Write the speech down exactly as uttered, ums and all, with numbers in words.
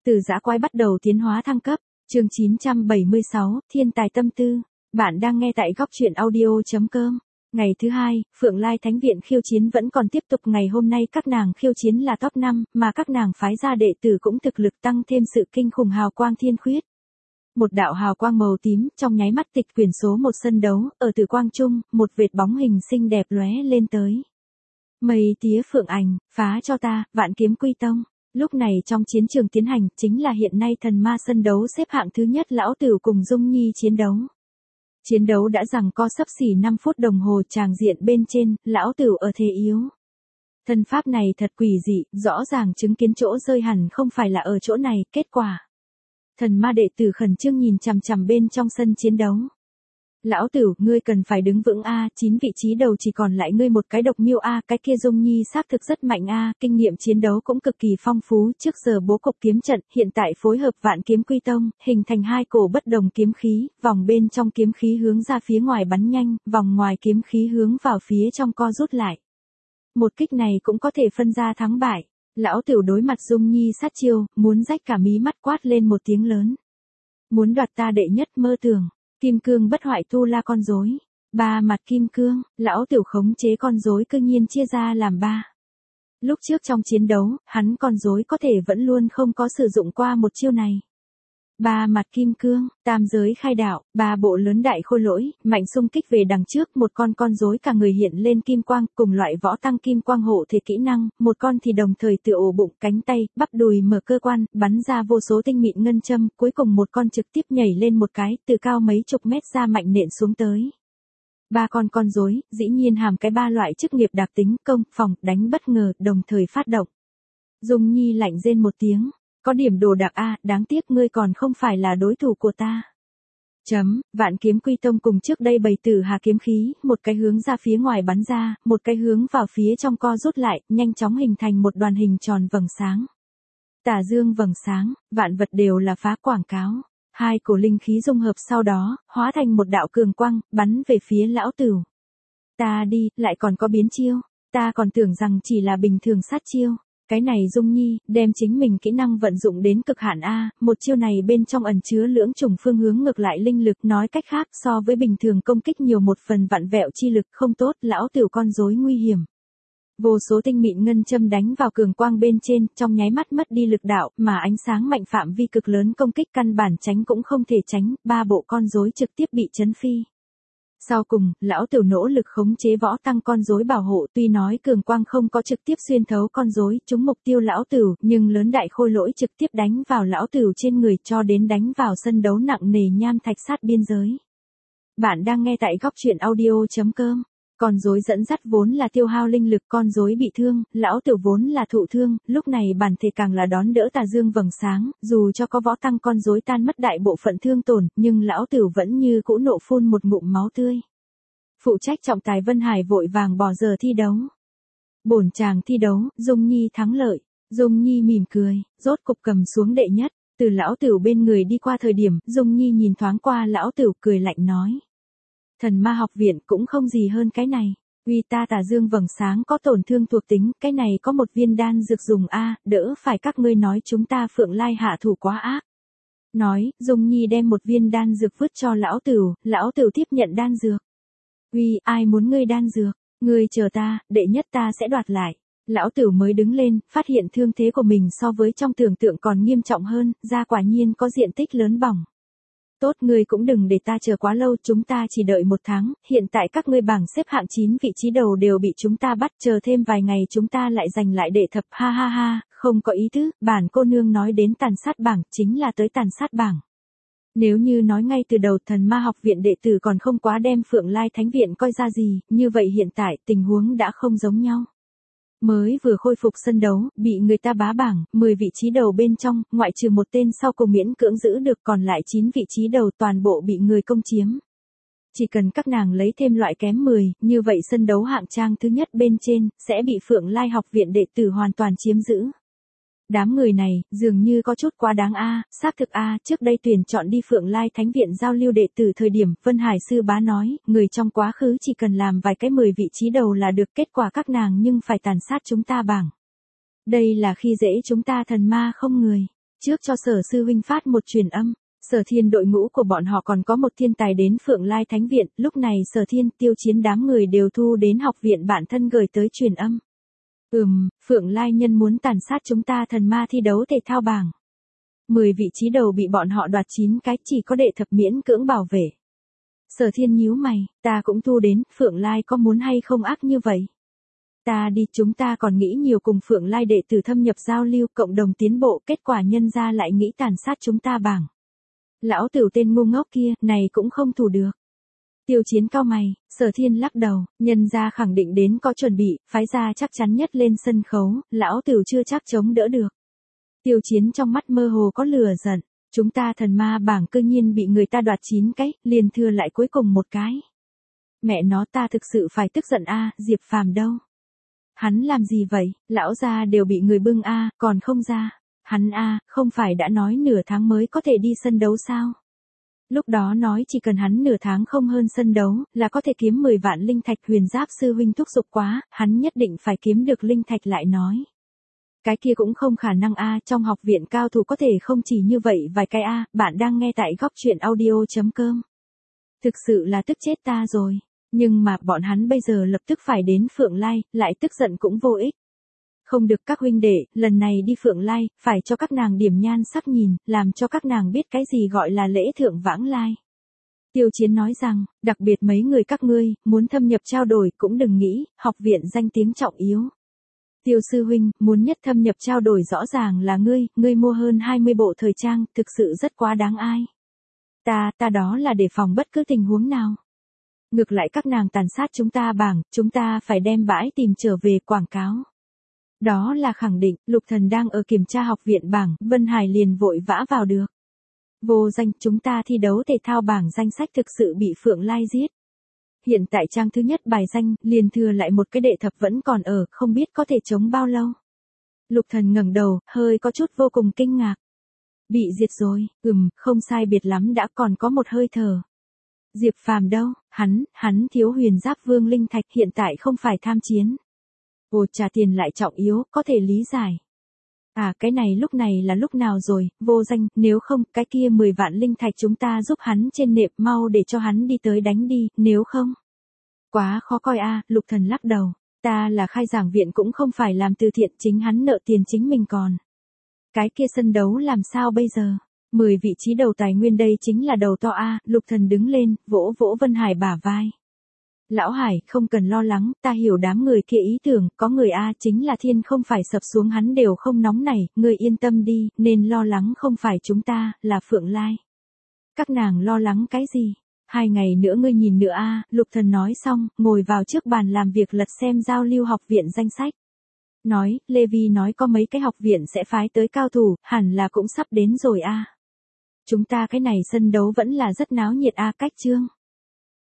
Từ dã quái bắt đầu tiến hóa thăng cấp, chương chín trăm bảy mươi sáu, Thiên tài tâm tư. Bạn đang nghe tại góc truyện audio.com. Ngày thứ hai, Phượng Lai Thánh Viện khiêu chiến vẫn còn tiếp tục. Ngày hôm nay các nàng khiêu chiến là top năm, mà các nàng phái ra đệ tử cũng thực lực tăng thêm sự kinh khủng hào quang thiên khuyết. Một đạo hào quang màu tím trong nháy mắt tịch quyển số một sân đấu, ở từ quang trung, một vệt bóng hình xinh đẹp lóe lên tới. Mây tía phượng ảnh, phá cho ta, Vạn Kiếm Quy Tông. Lúc này trong chiến trường tiến hành, chính là hiện nay thần ma sân đấu xếp hạng thứ nhất lão tử cùng Dung Nhi chiến đấu. Chiến đấu đã giằng co sấp xỉ năm phút đồng hồ, tràng diện bên trên, lão tử ở thế yếu. Thân pháp này thật quỷ dị, rõ ràng chứng kiến chỗ rơi hẳn không phải là ở chỗ này, kết quả. Thần ma đệ tử khẩn trương nhìn chằm chằm bên trong sân chiến đấu. Lão tử, ngươi cần phải đứng vững a, chín vị trí đầu chỉ còn lại ngươi một cái độc miêu a, cái kia Dung Nhi xác thực rất mạnh a, kinh nghiệm chiến đấu cũng cực kỳ phong phú, trước giờ bố cục kiếm trận, hiện tại phối hợp Vạn Kiếm Quy Tông, hình thành hai cổ bất đồng kiếm khí, vòng bên trong kiếm khí hướng ra phía ngoài bắn nhanh, vòng ngoài kiếm khí hướng vào phía trong co rút lại. Một kích này cũng có thể phân ra thắng bại. Lão tử đối mặt Dung Nhi sát chiêu, muốn rách cả mí mắt, quát lên một tiếng lớn. Muốn đoạt ta đệ nhất mơ tưởng. Kim cương bất hoại tu la con rối. Ba mặt kim cương, lão tiểu khống chế con rối cư nhiên chia ra làm ba. Lúc trước trong chiến đấu, hắn con rối có thể vẫn luôn không có sử dụng qua một chiêu này. Ba mặt kim cương, tam giới khai đạo, ba bộ lớn đại khôi lỗi, mạnh xung kích về đằng trước, một con con rối cả người hiện lên kim quang, cùng loại võ tăng kim quang hộ thể kỹ năng, một con thì đồng thời tựa ổ bụng, cánh tay, bắp đùi mở cơ quan, bắn ra vô số tinh mịn ngân châm, cuối cùng một con trực tiếp nhảy lên một cái, từ cao mấy chục mét ra mạnh nện xuống tới. Ba con con rối, dĩ nhiên hàm cái ba loại chức nghiệp đặc tính, công, phòng, đánh bất ngờ, đồng thời phát động. Dung Nhi lạnh rên một tiếng. Có điểm đồ đặc a, đáng tiếc ngươi còn không phải là đối thủ của ta. Chấm, Vạn Kiếm Quy Tông cùng trước đây bày tử hà kiếm khí, một cái hướng ra phía ngoài bắn ra, một cái hướng vào phía trong co rút lại, nhanh chóng hình thành một đoàn hình tròn vầng sáng. Tà dương vầng sáng, vạn vật đều là phá quảng cáo. Hai cổ linh khí dung hợp sau đó, hóa thành một đạo cường quang, bắn về phía lão tử. Ta đi, lại còn có biến chiêu, ta còn tưởng rằng chỉ là bình thường sát chiêu. Cái này Dung Nhi, đem chính mình kỹ năng vận dụng đến cực hạn A, một chiêu này bên trong ẩn chứa lưỡng chủng phương hướng ngược lại linh lực, nói cách khác so với bình thường công kích nhiều một phần vặn vẹo chi lực không tốt, lão tiểu con rối nguy hiểm. Vô số tinh mịn ngân châm đánh vào cường quang bên trên, trong nháy mắt mất đi lực đạo, mà ánh sáng mạnh phạm vi cực lớn công kích căn bản tránh cũng không thể tránh, ba bộ con rối trực tiếp bị chấn phi. Sau cùng, lão tiểu nỗ lực khống chế võ tăng con rối bảo hộ, tuy nói cường quang không có trực tiếp xuyên thấu con rối, trúng mục tiêu lão tử, nhưng lớn đại khôi lỗi trực tiếp đánh vào lão tử trên người, cho đến đánh vào sân đấu nặng nề nham thạch sát biên giới. Bạn đang nghe tại góc truyện audio.com. Con rối dẫn dắt vốn là tiêu hao linh lực, con rối bị thương, lão tiểu vốn là thụ thương, lúc này bản thể càng là đón đỡ tà dương vầng sáng, dù cho có võ tăng con rối tan mất đại bộ phận thương tổn, nhưng lão tiểu vẫn như cũ nộ phun một ngụm máu tươi. Phụ trách trọng tài Vân Hải vội vàng bỏ giờ thi đấu. Bổn chàng thi đấu, Dung Nhi thắng lợi. Dung Nhi mỉm cười, rốt cục cầm xuống đệ nhất, từ lão tiểu bên người đi qua thời điểm, Dung Nhi nhìn thoáng qua lão tiểu cười lạnh nói. Thần ma học viện cũng không gì hơn cái này, uy ta tà dương vầng sáng có tổn thương thuộc tính, cái này có một viên đan dược dùng a, đỡ phải các ngươi nói chúng ta Phượng Lai hạ thủ quá ác. Nói, Dung Nhi đem một viên đan dược vứt cho lão tửu, lão tửu tiếp nhận đan dược. Uy, ai muốn ngươi đan dược, ngươi chờ ta, đệ nhất ta sẽ đoạt lại. Lão tửu mới đứng lên, phát hiện thương thế của mình so với trong tưởng tượng còn nghiêm trọng hơn, da quả nhiên có diện tích lớn bỏng. Tốt, ngươi cũng đừng để ta chờ quá lâu, chúng ta chỉ đợi một tháng, hiện tại các ngươi bảng xếp hạng chín vị trí đầu đều bị chúng ta bắt, chờ thêm vài ngày chúng ta lại giành lại đệ thập, ha ha ha, không có ý tứ, bản cô nương nói đến tàn sát bảng, chính là tới tàn sát bảng. Nếu như nói ngay từ đầu thần ma học viện đệ tử còn không quá đem Phượng Lai Thánh Viện coi ra gì, như vậy hiện tại tình huống đã không giống nhau. Mới vừa khôi phục sân đấu, bị người ta bá bảng, mười vị trí đầu bên trong, ngoại trừ một tên sau cùng miễn cưỡng giữ được, còn lại chín vị trí đầu toàn bộ bị người công chiếm. Chỉ cần các nàng lấy thêm loại kém mười, như vậy sân đấu hạng trang thứ nhất bên trên, sẽ bị Phượng Lai học viện đệ tử hoàn toàn chiếm giữ. Đám người này, dường như có chút quá đáng a, xác thực a, trước đây tuyển chọn đi Phượng Lai Thánh Viện giao lưu đệ tử thời điểm, Vân Hải sư bá nói, người trong quá khứ chỉ cần làm vài cái mười vị trí đầu là được, kết quả các nàng nhưng phải tàn sát chúng ta bảng. Đây là khi dễ chúng ta thần ma không người. Trước cho Sở sư huynh phát một truyền âm, Sở Thiên đội ngũ của bọn họ còn có một thiên tài đến Phượng Lai Thánh Viện, lúc này Sở Thiên, Tiêu Chiến đám người đều thu đến học viện bản thân gửi tới truyền âm. Ừm, Phượng Lai nhân muốn tàn sát chúng ta thần ma thi đấu thể thao bảng. mười vị trí đầu bị bọn họ đoạt chín cái, chỉ có đệ thập miễn cưỡng bảo vệ. Sở Thiên nhíu mày, ta cũng thu đến, Phượng Lai có muốn hay không ác như vậy? Ta đi, chúng ta còn nghĩ nhiều cùng Phượng Lai đệ tử thâm nhập giao lưu, cộng đồng tiến bộ, kết quả nhân ra lại nghĩ tàn sát chúng ta bảng. Lão Tửu tên ngu ngốc kia, này cũng không thủ được. Tiêu Chiến cao mày, Sở Thiên lắc đầu, nhân ra khẳng định đến có chuẩn bị, phái ra chắc chắn nhất lên sân khấu, lão Tửu chưa chắc chống đỡ được. Tiêu Chiến trong mắt mơ hồ có lửa giận, chúng ta thần ma bảng cư nhiên bị người ta đoạt chín cái, liền thừa lại cuối cùng một cái. Mẹ nó, ta thực sự phải tức giận a, Diệp Phàm đâu? Hắn làm gì vậy, lão gia đều bị người bưng a, còn không ra. Hắn a, không phải đã nói nửa tháng mới có thể đi sân đấu sao? Lúc đó nói chỉ cần hắn nửa tháng không hơn sân đấu, là có thể kiếm mười vạn linh thạch. Huyền Giáp sư huynh thúc giục quá, hắn nhất định phải kiếm được linh thạch lại nói. Cái kia cũng không khả năng a, trong học viện cao thủ có thể không chỉ như vậy vài cái a, bạn đang nghe tại góc truyện audio.com. Thực sự là tức chết ta rồi, nhưng mà bọn hắn bây giờ lập tức phải đến Phượng Lai, lại tức giận cũng vô ích. Không được các huynh đệ, lần này đi Phượng Lai, phải cho các nàng điểm nhan sắc nhìn, làm cho các nàng biết cái gì gọi là lễ thượng vãng lai. Tiêu Chiến nói rằng, đặc biệt mấy người các ngươi, muốn thâm nhập trao đổi cũng đừng nghĩ, học viện danh tiếng trọng yếu. Tiêu sư huynh, muốn nhất thâm nhập trao đổi rõ ràng là ngươi, ngươi mua hơn hai mươi bộ thời trang, thực sự rất quá đáng ai. Ta, ta đó là để phòng bất cứ tình huống nào. Ngược lại các nàng tàn sát chúng ta bảng, chúng ta phải đem bãi tìm trở về quảng cáo. Đó là khẳng định, Lục Thần đang ở kiểm tra học viện bảng, Vân Hải liền vội vã vào được. Vô danh, chúng ta thi đấu thể thao bảng danh sách thực sự bị Phượng Lai giết. Hiện tại trang thứ nhất bài danh, liền thừa lại một cái đệ thập vẫn còn ở, không biết có thể chống bao lâu. Lục Thần ngẩng đầu, hơi có chút vô cùng kinh ngạc. Bị diệt rồi, ừm, không sai biệt lắm đã còn có một hơi thở. Diệp Phàm đâu, hắn, hắn thiếu Huyền Giáp Vương linh thạch, hiện tại không phải tham chiến. Ồ, trả tiền lại trọng yếu, có thể lý giải. À, cái này lúc này là lúc nào rồi, vô danh, nếu không, cái kia mười vạn linh thạch chúng ta giúp hắn trên nệp, mau để cho hắn đi tới đánh đi, nếu không. Quá khó coi a, Lục Thần lắc đầu, ta là khai giảng viện cũng không phải làm từ thiện, chính hắn nợ tiền chính mình còn. Cái kia sân đấu làm sao bây giờ? mười vị trí đầu tài nguyên đây chính là đầu to a, Lục Thần đứng lên, vỗ vỗ Vân Hải bả vai. Lão Hải, không cần lo lắng, ta hiểu đám người kia ý tưởng, có người a, chính là thiên không phải sập xuống hắn đều không nóng nảy, người yên tâm đi, nên lo lắng không phải chúng ta, là Phượng Lai. Các nàng lo lắng cái gì? Hai ngày nữa ngươi nhìn nữa a, Lục Thần nói xong, ngồi vào trước bàn làm việc lật xem giao lưu học viện danh sách. Nói, Lê Vi nói có mấy cái học viện sẽ phái tới cao thủ, hẳn là cũng sắp đến rồi a. Chúng ta cái này sân đấu vẫn là rất náo nhiệt a, cách chương.